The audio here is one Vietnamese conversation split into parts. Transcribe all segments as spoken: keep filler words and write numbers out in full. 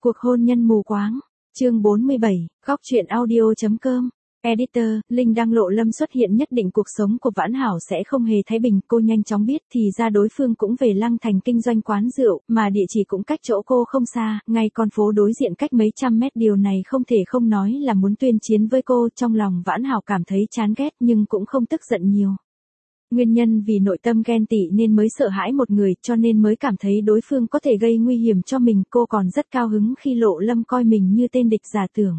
Cuộc hôn nhân mù quáng. Chương bốn mươi bảy, góc truyện audio.com. Editor, Linh đăng lộ Lâm xuất hiện nhất định cuộc sống của Vãn Hảo sẽ không hề thái bình, cô nhanh chóng biết thì ra đối phương cũng về Lăng Thành kinh doanh quán rượu, mà địa chỉ cũng cách chỗ cô không xa, ngay con phố đối diện cách mấy trăm mét, điều này không thể không nói là muốn tuyên chiến với cô. Trong lòng Vãn Hảo cảm thấy chán ghét nhưng cũng không tức giận nhiều. Nguyên nhân vì nội tâm ghen tị nên mới sợ hãi một người, cho nên mới cảm thấy đối phương có thể gây nguy hiểm cho mình. Cô còn rất cao hứng khi Lộ Lâm coi mình như tên địch giả tưởng.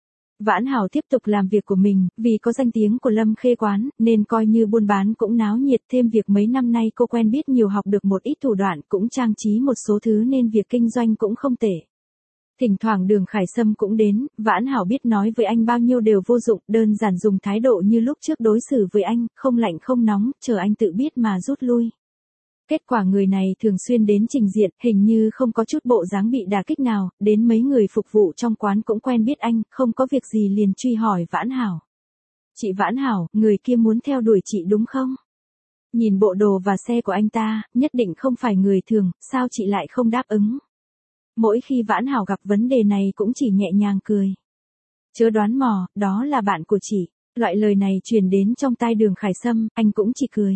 Vãn Hảo tiếp tục làm việc của mình, vì có danh tiếng của Lâm Khê quán, nên coi như buôn bán cũng náo nhiệt. Thêm việc mấy năm nay cô quen biết nhiều, học được một ít thủ đoạn, cũng trang trí một số thứ nên việc kinh doanh cũng không tệ. Thỉnh thoảng Đường Khải Sâm cũng đến, Vãn Hảo biết nói với anh bao nhiêu đều vô dụng, đơn giản dùng thái độ như lúc trước đối xử với anh, không lạnh không nóng, chờ anh tự biết mà rút lui. Kết quả người này thường xuyên đến trình diện, hình như không có chút bộ dáng bị đả kích nào, đến mấy người phục vụ trong quán cũng quen biết anh, không có việc gì liền truy hỏi Vãn Hảo. Chị Vãn Hảo, người kia muốn theo đuổi chị đúng không? Nhìn bộ đồ và xe của anh ta, nhất định không phải người thường, sao chị lại không đáp ứng? Mỗi khi Vãn Hảo gặp vấn đề này cũng chỉ nhẹ nhàng cười. Chớ đoán mò, đó là bạn của chị. Loại lời này truyền đến trong tai Đường Khải Sâm, anh cũng chỉ cười.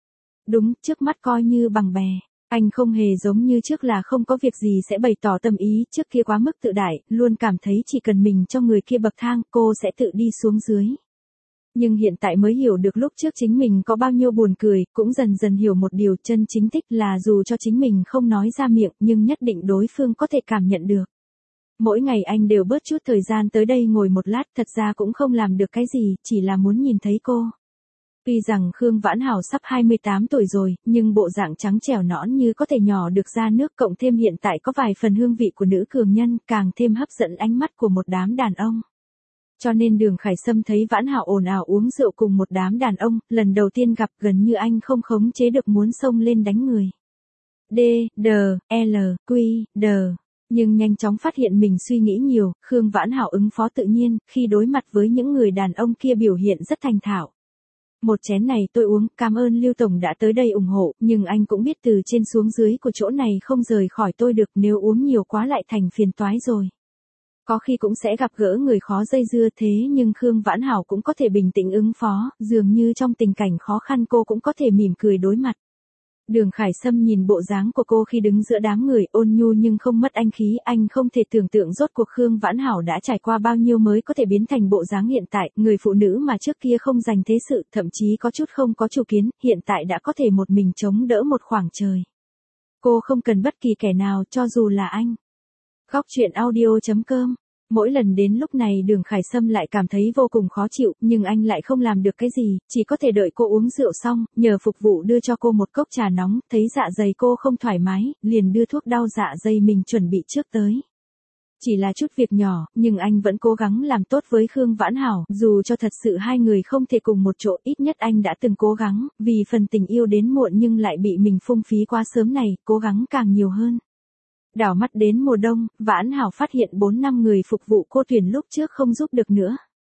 Đúng, trước mắt coi như bằng bè. Anh không hề giống như trước là không có việc gì sẽ bày tỏ tâm ý, trước kia quá mức tự đại, luôn cảm thấy chỉ cần mình cho người kia bậc thang, cô sẽ tự đi xuống dưới. Nhưng hiện tại mới hiểu được lúc trước chính mình có bao nhiêu buồn cười, cũng dần dần hiểu một điều, chân chính thích là dù cho chính mình không nói ra miệng, nhưng nhất định đối phương có thể cảm nhận được. Mỗi ngày anh đều bớt chút thời gian tới đây ngồi một lát, thật ra cũng không làm được cái gì, chỉ là muốn nhìn thấy cô. Tuy rằng Khương Vãn Hảo sắp hai mươi tám tuổi rồi, nhưng bộ dạng trắng trẻo nõn như có thể nhỏ được ra nước, cộng thêm hiện tại có vài phần hương vị của nữ cường nhân, càng thêm hấp dẫn ánh mắt của một đám đàn ông. Cho nên Đường Khải Sâm thấy Vãn Hảo ồn ào uống rượu cùng một đám đàn ông, lần đầu tiên gặp gần như anh không khống chế được muốn xông lên đánh người. D, D, L, Q, D. Nhưng nhanh chóng phát hiện mình suy nghĩ nhiều, Khương Vãn Hảo ứng phó tự nhiên, khi đối mặt với những người đàn ông kia biểu hiện rất thành thạo. Một chén này tôi uống, cảm ơn Lưu Tổng đã tới đây ủng hộ, nhưng anh cũng biết từ trên xuống dưới của chỗ này không rời khỏi tôi được, nếu uống nhiều quá lại thành phiền toái rồi. Có khi cũng sẽ gặp gỡ người khó dây dưa, thế nhưng Khương Vãn Hảo cũng có thể bình tĩnh ứng phó, dường như trong tình cảnh khó khăn cô cũng có thể mỉm cười đối mặt. Đường Khải Sâm nhìn bộ dáng của cô khi đứng giữa đám người, ôn nhu nhưng không mất anh khí, anh không thể tưởng tượng rốt cuộc Khương Vãn Hảo đã trải qua bao nhiêu mới có thể biến thành bộ dáng hiện tại, người phụ nữ mà trước kia không dành thế sự, thậm chí có chút không có chủ kiến, hiện tại đã có thể một mình chống đỡ một khoảng trời. Cô không cần bất kỳ kẻ nào, cho dù là anh. Góc truyện audio.com. Mỗi lần đến lúc này Đường Khải Sâm lại cảm thấy vô cùng khó chịu, nhưng anh lại không làm được cái gì, chỉ có thể đợi cô uống rượu xong, nhờ phục vụ đưa cho cô một cốc trà nóng, thấy dạ dày cô không thoải mái, liền đưa thuốc đau dạ dày mình chuẩn bị trước tới. Chỉ là chút việc nhỏ, nhưng anh vẫn cố gắng làm tốt với Khương Vãn Hảo, dù cho thật sự hai người không thể cùng một chỗ, ít nhất anh đã từng cố gắng, vì phần tình yêu đến muộn nhưng lại bị mình phung phí quá sớm này, cố gắng càng nhiều hơn. Đảo mắt đến mùa đông, Vãn Hảo phát hiện bốn năm người phục vụ cô tuyển lúc trước không giúp được nữa.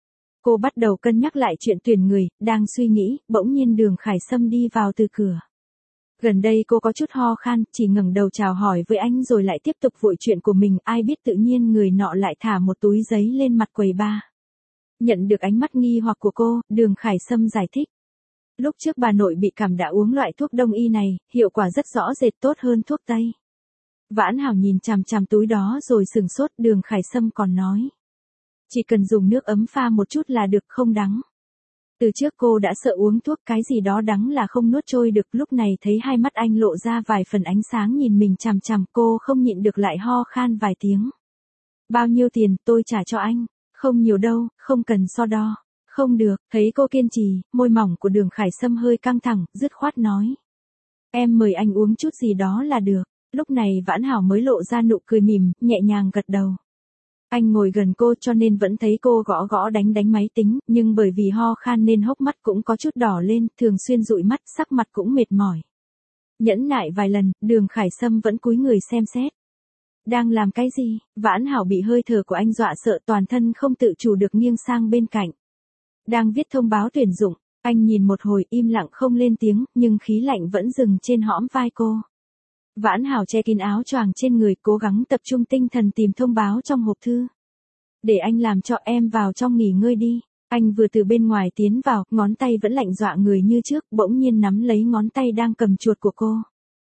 Cô bắt đầu cân nhắc lại chuyện tuyển người, đang suy nghĩ, bỗng nhiên Đường Khải Sâm đi vào từ cửa. Gần đây cô có chút ho khan, chỉ ngẩng đầu chào hỏi với anh rồi lại tiếp tục vội chuyện của mình, ai biết tự nhiên người nọ lại thả một túi giấy lên mặt quầy bar. Nhận được ánh mắt nghi hoặc của cô, Đường Khải Sâm giải thích. Lúc trước bà nội bị cảm đã uống loại thuốc đông y này, hiệu quả rất rõ rệt, tốt hơn thuốc tây. Vãn Hảo nhìn chằm chằm túi đó rồi sừng sốt, Đường Khải Sâm còn nói. Chỉ cần dùng nước ấm pha một chút là được, không đắng. Từ trước cô đã sợ uống thuốc cái gì đó đắng là không nuốt trôi được, lúc này thấy hai mắt anh lộ ra vài phần ánh sáng nhìn mình chằm chằm, cô không nhịn được lại ho khan vài tiếng. Bao nhiêu tiền, tôi trả cho anh. Không nhiều đâu, không cần so đo. Không được, thấy cô kiên trì, môi mỏng của Đường Khải Sâm hơi căng thẳng, dứt khoát nói. Em mời anh uống chút gì đó là được. Lúc này Vãn Hảo mới lộ ra nụ cười mỉm, nhẹ nhàng gật đầu. Anh ngồi gần cô cho nên vẫn thấy cô gõ gõ đánh đánh máy tính, nhưng bởi vì ho khan nên hốc mắt cũng có chút đỏ lên, thường xuyên dụi mắt, sắc mặt cũng mệt mỏi. Nhẫn nại vài lần, Đường Khải Sâm vẫn cúi người xem xét. Đang làm cái gì? Vãn Hảo bị hơi thở của anh dọa sợ, toàn thân không tự chủ được nghiêng sang bên cạnh. Đang viết thông báo tuyển dụng, anh nhìn một hồi im lặng không lên tiếng, nhưng khí lạnh vẫn dừng trên hõm vai cô. Vãn Hảo che kín áo choàng trên người, cố gắng tập trung tinh thần tìm thông báo trong hộp thư. Để anh làm cho, em vào trong nghỉ ngơi đi. Anh vừa từ bên ngoài tiến vào, ngón tay vẫn lạnh dọa người như trước, bỗng nhiên nắm lấy ngón tay đang cầm chuột của cô.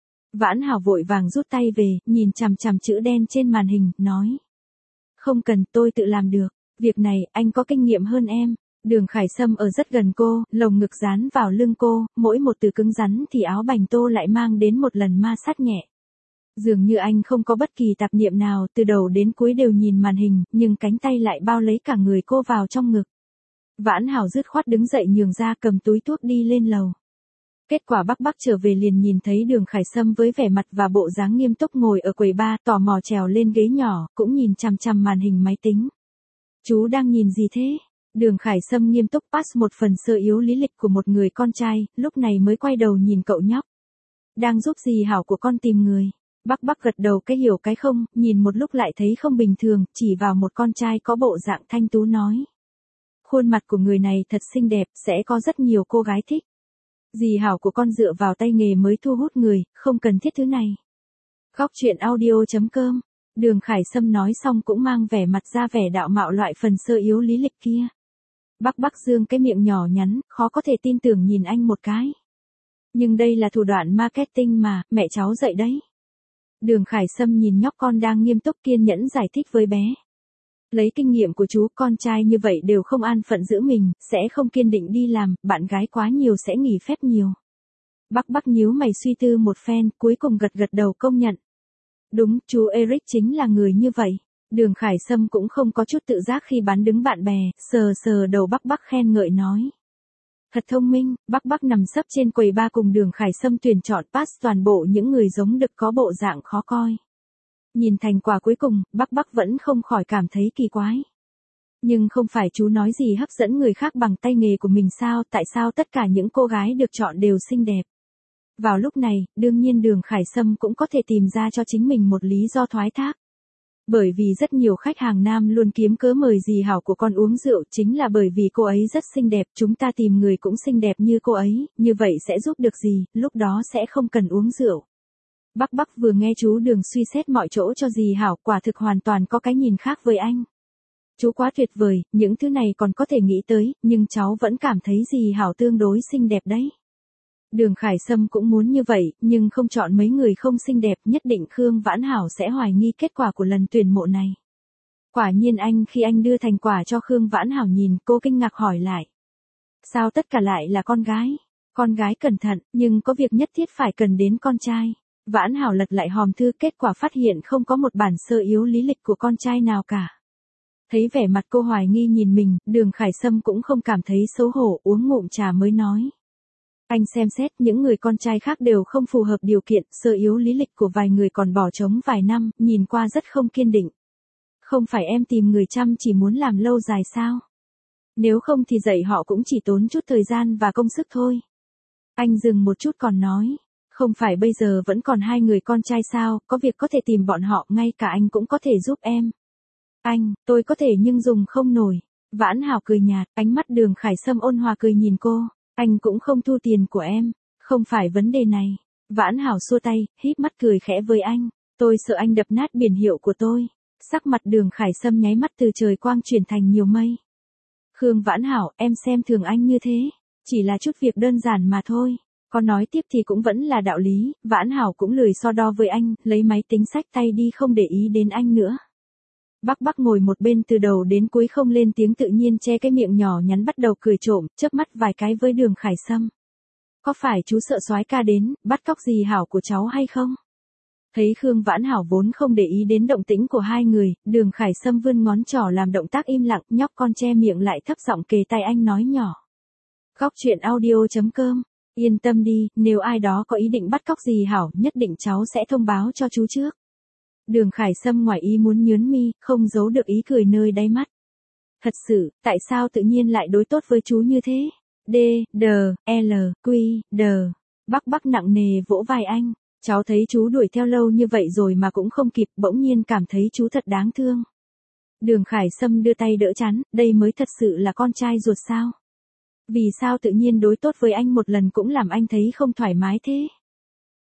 Vãn Hảo vội vàng rút tay về, nhìn chằm chằm chữ đen trên màn hình, nói. Không cần, tôi tự làm được. Việc này, anh có kinh nghiệm hơn em. Đường Khải Sâm ở rất gần cô, lồng ngực dán vào lưng cô, mỗi một từ cứng rắn thì áo bành tô lại mang đến một lần ma sát nhẹ. Dường như anh không có bất kỳ tạp niệm nào, từ đầu đến cuối đều nhìn màn hình, nhưng cánh tay lại bao lấy cả người cô vào trong ngực. Vãn Hảo dứt khoát đứng dậy nhường ra, cầm túi thuốc đi lên lầu. Kết quả Bắc Bắc trở về liền nhìn thấy Đường Khải Sâm với vẻ mặt và bộ dáng nghiêm túc ngồi ở quầy bar, tò mò trèo lên ghế nhỏ, cũng nhìn chằm chằm màn hình máy tính. Chú đang nhìn gì thế? Đường Khải Sâm nghiêm túc pass một phần sơ yếu lý lịch của một người con trai, lúc này mới quay đầu nhìn cậu nhóc. Đang giúp dì Hảo của con tìm người. Bắc Bắc gật đầu cái hiểu cái không, nhìn một lúc lại thấy không bình thường, chỉ vào một con trai có bộ dạng thanh tú nói. Khuôn mặt của người này thật xinh đẹp, sẽ có rất nhiều cô gái thích. Dì Hảo của con dựa vào tay nghề mới thu hút người, không cần thiết thứ này. Góc truyện audio chấm com. Đường Khải Sâm nói xong cũng mang vẻ mặt ra vẻ đạo mạo loại phần sơ yếu lý lịch kia. Bắc Bắc dương cái miệng nhỏ nhắn, khó có thể tin tưởng nhìn anh một cái. Nhưng đây là thủ đoạn marketing mà, mẹ cháu dạy đấy. Đường Khải Sâm nhìn nhóc con đang nghiêm túc kiên nhẫn giải thích với bé. Lấy kinh nghiệm của chú, con trai như vậy đều không an phận giữ mình, sẽ không kiên định đi làm, bạn gái quá nhiều sẽ nghỉ phép nhiều. Bắc Bắc nhíu mày suy tư một phen, cuối cùng gật gật đầu công nhận. Đúng, chú Eric chính là người như vậy. Đường Khải Sâm cũng không có chút tự giác khi bán đứng bạn bè, sờ sờ đầu Bắc Bắc khen ngợi nói. Thật thông minh. Bắc Bắc nằm sấp trên quầy bar cùng Đường Khải Sâm tuyển chọn pass toàn bộ những người giống đực có bộ dạng khó coi. Nhìn thành quả cuối cùng, Bắc Bắc vẫn không khỏi cảm thấy kỳ quái. Nhưng không phải chú nói gì hấp dẫn người khác bằng tay nghề của mình sao, tại sao tất cả những cô gái được chọn đều xinh đẹp. Vào lúc này, đương nhiên Đường Khải Sâm cũng có thể tìm ra cho chính mình một lý do thoái thác. Bởi vì rất nhiều khách hàng nam luôn kiếm cớ mời dì Hảo của con uống rượu, chính là bởi vì cô ấy rất xinh đẹp, chúng ta tìm người cũng xinh đẹp như cô ấy, như vậy sẽ giúp được gì, lúc đó sẽ không cần uống rượu. Bắc Bắc vừa nghe chú Đường suy xét mọi chỗ cho dì Hảo, quả thực hoàn toàn có cái nhìn khác với anh. Chú quá tuyệt vời, những thứ này còn có thể nghĩ tới, nhưng cháu vẫn cảm thấy dì Hảo tương đối xinh đẹp đấy. Đường Khải Sâm cũng muốn như vậy, nhưng không chọn mấy người không xinh đẹp, nhất định Khương Vãn Hảo sẽ hoài nghi kết quả của lần tuyển mộ này. Quả nhiên anh khi anh đưa thành quả cho Khương Vãn Hảo nhìn, cô kinh ngạc hỏi lại. Sao tất cả lại là con gái? Con gái cẩn thận, nhưng có việc nhất thiết phải cần đến con trai. Vãn Hảo lật lại hòm thư, kết quả phát hiện không có một bản sơ yếu lý lịch của con trai nào cả. Thấy vẻ mặt cô hoài nghi nhìn mình, Đường Khải Sâm cũng không cảm thấy xấu hổ, uống ngụm trà mới nói. Anh xem xét những người con trai khác đều không phù hợp điều kiện, sơ yếu lý lịch của vài người còn bỏ trống vài năm, nhìn qua rất không kiên định. Không phải em tìm người chăm chỉ muốn làm lâu dài sao? Nếu không thì dạy họ cũng chỉ tốn chút thời gian và công sức thôi. Anh dừng một chút còn nói, không phải bây giờ vẫn còn hai người con trai sao, có việc có thể tìm bọn họ, ngay cả anh cũng có thể giúp em. Anh, tôi có thể nhưng dùng không nổi. Vãn Hảo cười nhạt, ánh mắt Đường Khải Sâm ôn hòa cười nhìn cô. Anh cũng không thu tiền của em, không phải vấn đề này. Vãn Hảo xua tay, híp mắt cười khẽ với anh. Tôi sợ anh đập nát biển hiệu của tôi. Sắc mặt Đường Khải Sâm nháy mắt từ trời quang chuyển thành nhiều mây. Khương Vãn Hảo, em xem thường anh như thế. Chỉ là chút việc đơn giản mà thôi. Có nói tiếp thì cũng vẫn là đạo lý. Vãn Hảo cũng lười so đo với anh, lấy máy tính xách tay đi không để ý đến anh nữa. Bắc Bắc ngồi một bên từ đầu đến cuối không lên tiếng, tự nhiên che cái miệng nhỏ nhắn bắt đầu cười trộm, chớp mắt vài cái với Đường Khải Sâm. Có phải chú sợ soái ca đến, bắt cóc dì Hảo của cháu hay không? Thấy Khương Vãn Hảo vốn không để ý đến động tĩnh của hai người, Đường Khải Sâm vươn ngón trỏ làm động tác im lặng, nhóc con che miệng lại thấp giọng kề tai anh nói nhỏ. Góc truyện audio chấm com. Yên tâm đi, nếu ai đó có ý định bắt cóc dì Hảo, nhất định cháu sẽ thông báo cho chú trước. Đường Khải Sâm ngoài ý muốn nhướng mi, không giấu được ý cười nơi đáy mắt. Thật sự, tại sao tự nhiên lại đối tốt với chú như thế? D, D, L, Q, D. Bắc Bắc nặng nề vỗ vai anh. Cháu thấy chú đuổi theo lâu như vậy rồi mà cũng không kịp, bỗng nhiên cảm thấy chú thật đáng thương. Đường Khải Sâm đưa tay đỡ chán, đây mới thật sự là con trai ruột sao? Vì sao tự nhiên đối tốt với anh một lần cũng làm anh thấy không thoải mái thế?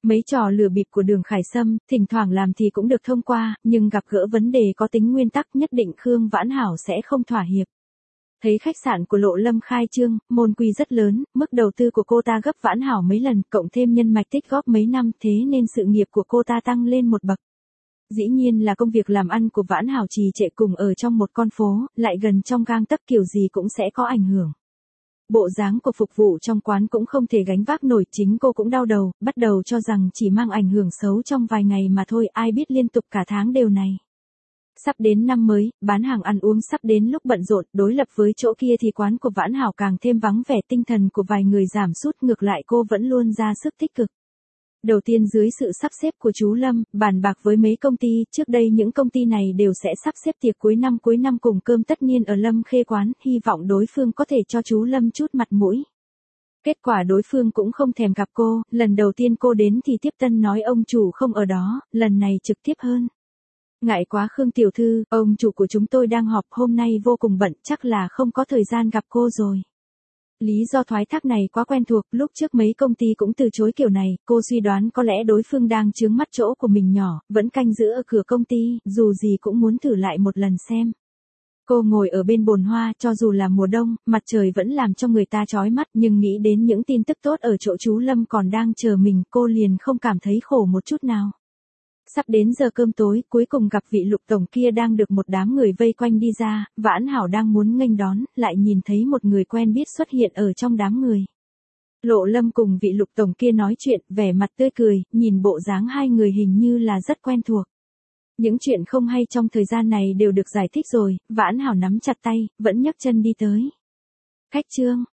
Mấy trò lừa bịp của Đường Khải Sâm, thỉnh thoảng làm thì cũng được thông qua, nhưng gặp gỡ vấn đề có tính nguyên tắc nhất định Khương Vãn Hảo sẽ không thỏa hiệp. Thấy khách sạn của Lộ Lâm khai trương, môn quy rất lớn, mức đầu tư của cô ta gấp Vãn Hảo mấy lần, cộng thêm nhân mạch tích góp mấy năm, thế nên sự nghiệp của cô ta tăng lên một bậc. Dĩ nhiên là công việc làm ăn của Vãn Hảo trì trệ, cùng ở trong một con phố, lại gần trong gang tấc, kiểu gì cũng sẽ có ảnh hưởng. Bộ dáng của phục vụ trong quán cũng không thể gánh vác nổi, chính cô cũng đau đầu, bắt đầu cho rằng chỉ mang ảnh hưởng xấu trong vài ngày mà thôi, ai biết liên tục cả tháng đều này. Sắp đến năm mới, bán hàng ăn uống sắp đến lúc bận rộn, đối lập với chỗ kia thì quán của Vãn Hảo càng thêm vắng vẻ, tinh thần của vài người giảm sút, ngược lại cô vẫn luôn ra sức tích cực. Đầu tiên dưới sự sắp xếp của chú Lâm, bàn bạc với mấy công ty, trước đây những công ty này đều sẽ sắp xếp tiệc cuối năm cuối năm cùng cơm tất niên ở Lâm Khê quán, hy vọng đối phương có thể cho chú Lâm chút mặt mũi. Kết quả đối phương cũng không thèm gặp cô, lần đầu tiên cô đến thì tiếp tân nói ông chủ không ở đó, lần này trực tiếp hơn. Ngại quá Khương tiểu thư, ông chủ của chúng tôi đang họp, hôm nay vô cùng bận, chắc là không có thời gian gặp cô rồi. Lý do thoái thác này quá quen thuộc, lúc trước mấy công ty cũng từ chối kiểu này, cô suy đoán có lẽ đối phương đang chướng mắt chỗ của mình nhỏ, vẫn canh giữ ở cửa công ty, dù gì cũng muốn thử lại một lần xem. Cô ngồi ở bên bồn hoa, cho dù là mùa đông, mặt trời vẫn làm cho người ta chói mắt, nhưng nghĩ đến những tin tức tốt ở chỗ chú Lâm còn đang chờ mình, cô liền không cảm thấy khổ một chút nào. Sắp đến giờ cơm tối, cuối cùng gặp vị Lục tổng kia đang được một đám người vây quanh đi ra, Vãn Hảo đang muốn nghênh đón, lại nhìn thấy một người quen biết xuất hiện ở trong đám người. Lộ Lâm cùng vị Lục tổng kia nói chuyện, vẻ mặt tươi cười, nhìn bộ dáng hai người hình như là rất quen thuộc. Những chuyện không hay trong thời gian này đều được giải thích rồi, Vãn Hảo nắm chặt tay, vẫn nhấc chân đi tới. Khách trương,